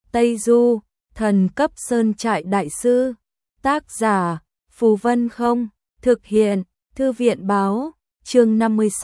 Tây Du, thần cấp sơn trại đại sư. Tác giả, Phù Vân Không, thực hiện, Thư viện báo, chương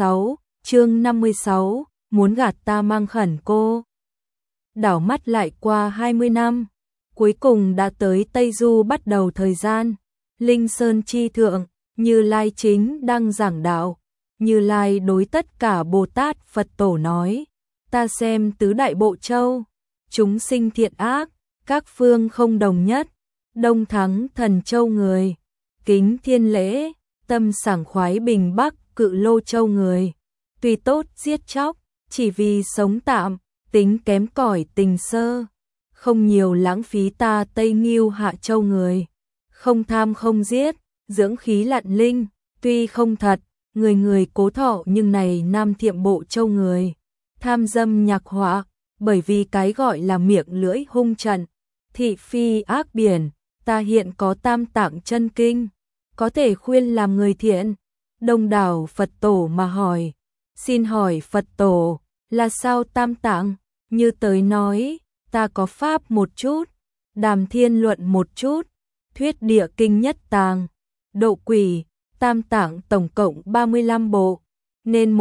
56, muốn gạt ta mang khẩn cô. Đảo mắt lại qua 20 năm, cuối cùng đã tới Tây Du bắt đầu thời gian. Linh Sơn chi thượng, Như Lai chính đang giảng đạo. Như Lai đối tất cả Bồ Tát Phật Tổ nói, ta xem tứ đại bộ châu, chúng sinh thiện ác, các phương không đồng nhất, Đông thắng Thần Châu người, kính thiên lễ, tâm sảng khoái Bình Bắc Cự Lô Châu người, tùy tốt giết chóc, chỉ vì sống tạm, tính kém cỏi tình sơ, không nhiều lãng phí ta Tây Nghiêu Hạ Châu người, không tham không giết, dưỡng khí lạn linh, tuy không thật, người người cố thọ nhưng này Nam Thiệm Bộ Châu người, tham dâm nhạc họa, bởi vì cái gọi là miệng lưỡi hung trận, thị phi ác biển, ta hiện có tam tạng chân kinh, có thể khuyên làm người thiện. Đông đảo Phật Tổ mà hỏi, xin hỏi Phật Tổ, là sao tam tạng? Như tới nói, ta có pháp một chút, đàm thiên luận một chút, thuyết địa kinh nhất tàng, độ quỷ, tam tạng tổng cộng 35 bộ, nên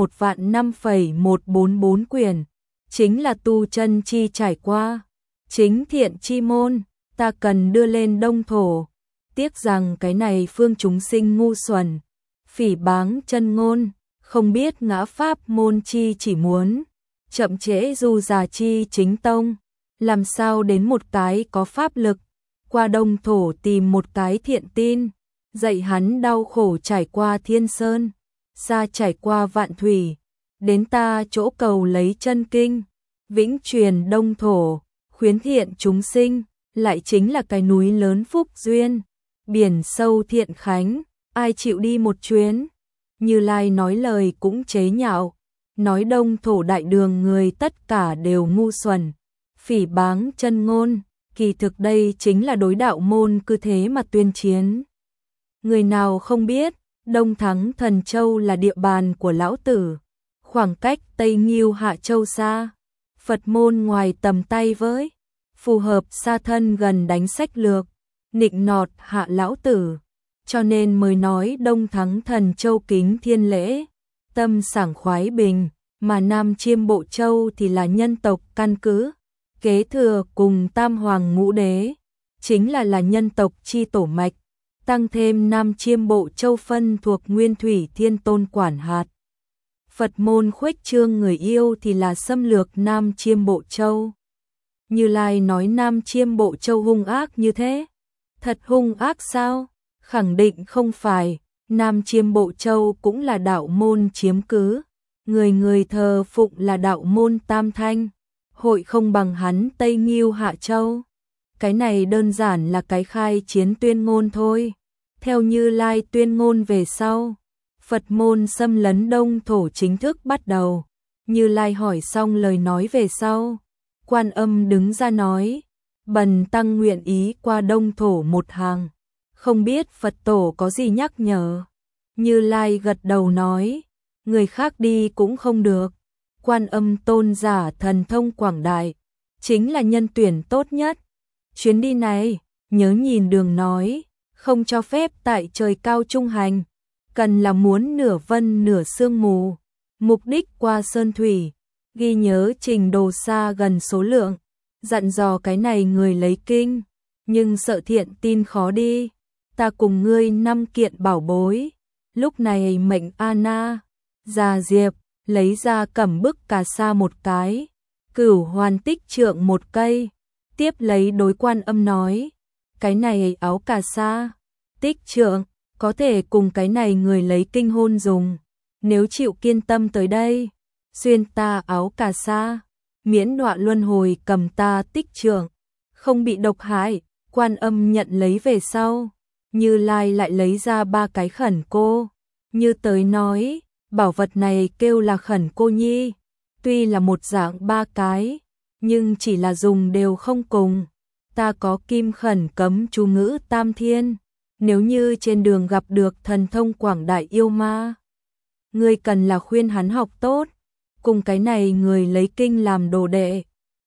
1.5.144 quyển, chính là tu chân chi trải qua, chính thiện chi môn, ta cần đưa lên Đông Thổ. Tiếc rằng cái này phương chúng sinh ngu xuẩn, phỉ báng chân ngôn, không biết ngã pháp môn chi chỉ muốn, chậm trễ du già chi chính tông, làm sao đến một cái có pháp lực, qua Đông Thổ tìm một cái thiện tin, dạy hắn đau khổ trải qua thiên sơn, xa trải qua vạn thủy, đến ta chỗ cầu lấy chân kinh, vĩnh truyền Đông Thổ, khuyến thiện chúng sinh, lại chính là cái núi lớn phúc duyên, biển sâu thiện khánh, ai chịu đi một chuyến. Như Lai nói lời cũng chế nhạo, nói Đông Thổ đại đường người tất cả đều ngu xuẩn, phỉ báng chân ngôn, kỳ thực đây chính là đối đạo môn cứ thế mà tuyên chiến. Người nào không biết, Đông thắng Thần Châu là địa bàn của lão tử, khoảng cách Tây Nghiêu Hạ Châu xa, Phật môn ngoài tầm tay với, phù hợp xa thân gần đánh sách lược, nịnh nọt hạ lão tử, cho nên mới nói Đông thắng Thần Châu kính thiên lễ, tâm sảng khoái bình, mà Nam Chiêm Bộ Châu thì là nhân tộc căn cứ, kế thừa cùng Tam Hoàng Ngũ Đế, chính là nhân tộc chi tổ mạch, tăng thêm Nam Chiêm Bộ Châu phân thuộc Nguyên Thủy Thiên Tôn quản hạt. Phật môn khuếch trương người yêu thì là xâm lược Nam Chiêm Bộ Châu. Như Lai nói Nam Chiêm Bộ Châu hung ác như thế, thật hung ác sao? Khẳng định không phải, Nam Chiêm Bộ Châu cũng là đạo môn chiếm cứ, người người thờ phụng là đạo môn Tam Thanh, hội không bằng hắn Tây Nghiêu Hạ Châu. Cái này đơn giản là cái khai chiến tuyên ngôn thôi. Theo Như Lai tuyên ngôn về sau, Phật môn xâm lấn Đông Thổ chính thức bắt đầu. Như Lai hỏi xong lời nói về sau, Quan Âm đứng ra nói, bần tăng nguyện ý qua Đông Thổ một hàng, không biết Phật Tổ có gì nhắc nhở. Như Lai gật đầu nói, người khác đi cũng không được. Quan Âm tôn giả thần thông quảng đại, chính là nhân tuyển tốt nhất. Chuyến đi này, nhớ nhìn đường nói, không cho phép tại trời cao trung hành, cần là muốn nửa vân nửa sương mù, mục đích qua sơn thủy, ghi nhớ trình đồ xa gần số lượng, dặn dò cái này người lấy kinh, nhưng sợ thiện tin khó đi, ta cùng ngươi 5 kiện bảo bối. Lúc này mệnh Anna, Già Diệp, lấy ra cẩm bức cà sa một cái, Cửu Hoàn Tích Trượng một cây, tiếp lấy đối Quan Âm nói, cái này áo cà sa, tích trượng, có thể cùng cái này người lấy kinh hôn dùng, nếu chịu kiên tâm tới đây, xuyên ta áo cà sa, miễn đọa luân hồi cầm ta tích trượng, không bị độc hại. Quan Âm nhận lấy về sau, Như Lai lại lấy ra 3 cái khẩn cô, như tới nói, bảo vật này kêu là khẩn cô nhi, tuy là một dạng 3 cái, nhưng chỉ là dùng đều không cùng. Ta có kim khẩn cấm chú ngữ tam thiên, nếu như trên đường gặp được thần thông quảng đại yêu ma, ngươi cần là khuyên hắn học tốt, cùng cái này người lấy kinh làm đồ đệ,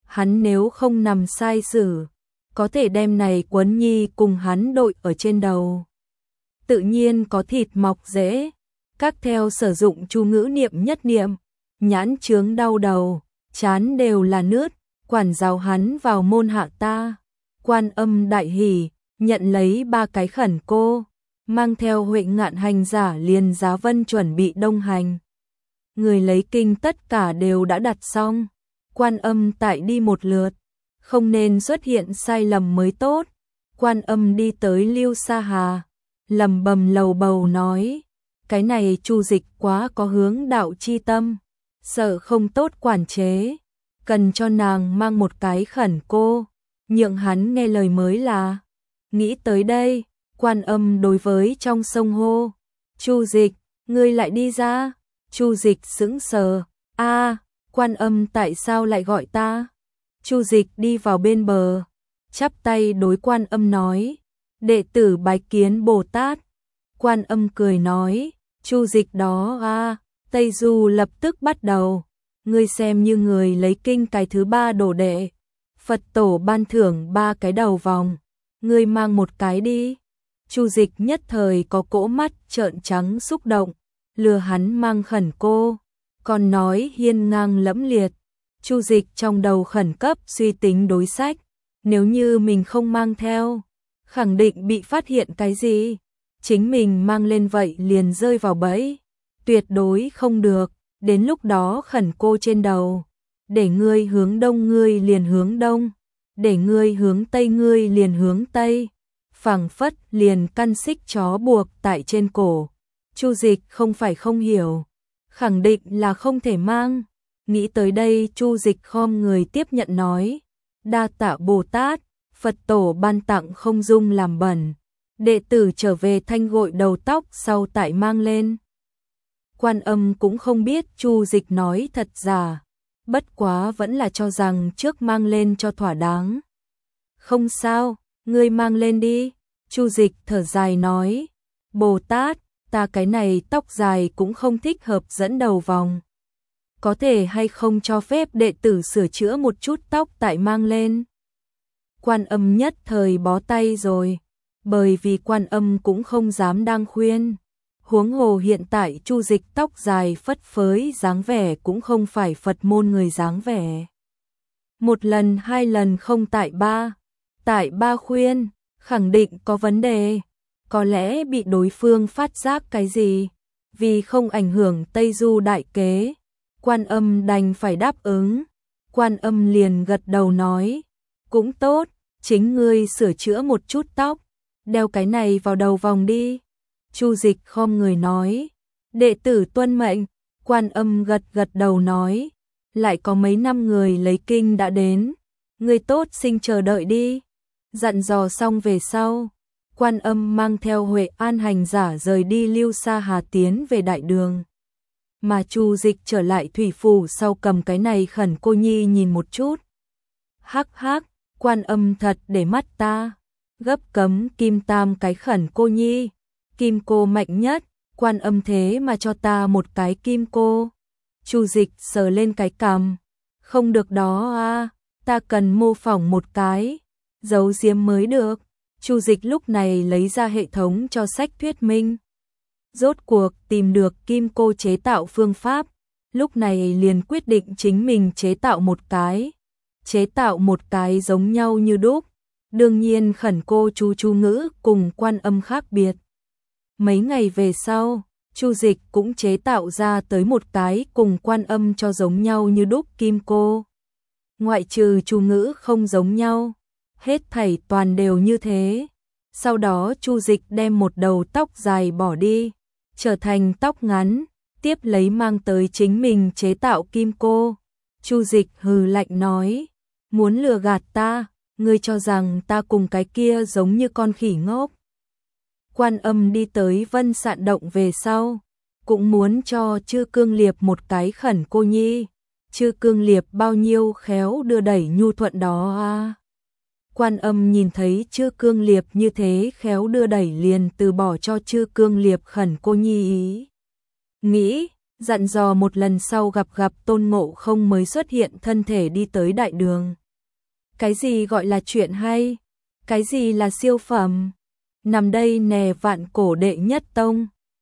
hắn nếu không nằm sai sử, có thể đem này quấn nhi cùng hắn đội ở trên đầu. Tự nhiên có thịt mọc dễ, các theo sử dụng chú ngữ niệm nhất niệm, nhãn chướng đau đầu, chán đều là nước, quản giáo hắn vào môn hạ ta. Quan Âm đại hỉ, nhận lấy 3 cái khẩn cô, mang theo Huệ Ngạn hành giả liền Giá Vân chuẩn bị đông hành. Người lấy kinh tất cả đều đã đặt xong, Quan Âm tại đi một lượt, không nên xuất hiện sai lầm mới tốt. Quan Âm đi tới Lưu Sa Hà, lầm bầm lầu bầu nói, cái này Chu Dịch quá có hướng đạo chi tâm, sợ không tốt quản chế, cần cho nàng mang một cái khẩn cô, nhượng hắn nghe lời mới là. Nghĩ tới đây, Quan Âm đối với trong sông hô, Chu Dịch, ngươi lại đi ra. Chu Dịch sững sờ, a, Quan Âm tại sao lại gọi ta? Chu Dịch đi vào bên bờ, chắp tay đối Quan Âm nói, đệ tử bái kiến Bồ Tát. Quan Âm cười nói, Chu Dịch đó a, Tây Du lập tức bắt đầu, ngươi xem như người lấy kinh cái thứ 3 đồ đệ, Phật tổ ban thưởng 3 cái đầu vòng, ngươi mang một cái đi. Chu Dịch nhất thời có cỗ mắt trợn trắng xúc động, lừa hắn mang khẩn cô, còn nói hiên ngang lẫm liệt. Chu Dịch trong đầu khẩn cấp suy tính đối sách, nếu như mình không mang theo, khẳng định bị phát hiện cái gì, chính mình mang lên vậy liền rơi vào bẫy, tuyệt đối không được, đến lúc đó khẩn cô trên đầu, để ngươi hướng đông ngươi liền hướng đông, để ngươi hướng tây ngươi liền hướng tây, phảng phất liền căn xích chó buộc tại trên cổ. Chu Dịch không phải không hiểu, khẳng định là không thể mang. Nghĩ tới đây Chu Dịch khom người tiếp nhận nói, đa tạ Bồ Tát, Phật tổ ban tặng không dung làm bẩn, đệ tử trở về thanh gội đầu tóc sau tại mang lên. Quan Âm cũng không biết Chu Dịch nói thật giả, bất quá vẫn là cho rằng trước mang lên cho thỏa đáng. Không sao, ngươi mang lên đi. Chu Dịch thở dài nói, Bồ Tát, ta cái này tóc dài cũng không thích hợp dẫn đầu vòng. Có thể hay không cho phép đệ tử sửa chữa một chút tóc tại mang lên. Quan Âm nhất thời bó tay rồi, bởi vì Quan Âm cũng không dám đang khuyên. Huống hồ hiện tại Chu Dịch tóc dài phất phới dáng vẻ cũng không phải Phật môn người dáng vẻ. Một lần 2 lần không tại ba khuyên, khẳng định có vấn đề, có lẽ bị đối phương phát giác cái gì, vì không ảnh hưởng Tây Du đại kế, Quan Âm đành phải đáp ứng. Quan Âm liền gật đầu nói, cũng tốt, chính ngươi sửa chữa một chút tóc, đeo cái này vào đầu vòng đi. Chu Dịch khom người nói, đệ tử tuân mệnh. Quan Âm gật gật đầu nói, lại có mấy năm người lấy kinh đã đến, ngươi tốt sinh chờ đợi đi. Dặn dò xong về sau, Quan Âm mang theo Huệ An hành giả rời đi Lưu Sa Hà tiến về đại đường. Mà Chu Dịch trở lại thủy phủ sau cầm cái này khẩn cô nhi nhìn một chút. Hắc hắc, Quan Âm thật để mắt ta, gấp cấm kim tam cái khẩn cô nhi, kim cô mạnh nhất, Quan Âm thế mà cho ta một cái kim cô. Chu Dịch sờ lên cái cằm, không được đó a, ta cần mô phỏng một cái, giấu giếm mới được. Chu Dịch lúc này lấy ra hệ thống cho sách thuyết minh. Rốt cuộc tìm được kim cô chế tạo phương pháp, lúc này liền quyết định chính mình chế tạo một cái giống nhau như đúc. Đương nhiên khẩn cô chú ngữ cùng Quan Âm khác biệt. Mấy ngày về sau, Chu Dịch cũng chế tạo ra tới một cái cùng Quan Âm cho giống nhau như đúc kim cô. Ngoại trừ chú ngữ không giống nhau, hết thảy toàn đều như thế. Sau đó Chu Dịch đem một đầu tóc dài bỏ đi, trở thành tóc ngắn, tiếp lấy mang tới chính mình chế tạo kim cô. Chu Dịch hừ lạnh nói, muốn lừa gạt ta, ngươi cho rằng ta cùng cái kia giống như con khỉ ngốc. Quan Âm đi tới Vân Sạn Động về sau, cũng muốn cho Chư Cương Liệp một cái khẩn cô nhi. Chư Cương Liệp bao nhiêu khéo đưa đẩy nhu thuận đó a. Quan Âm nhìn thấy Chư Cương Liệp như thế khéo đưa đẩy liền từ bỏ cho Chư Cương Liệp khẩn cô nhi ý. Nghĩ, dặn dò một lần sau gặp Tôn Ngộ Không mới xuất hiện thân thể đi tới đại đường. Cái gì gọi là chuyện hay? Cái gì là siêu phẩm? Nằm đây nè, vạn cổ đệ nhất tông.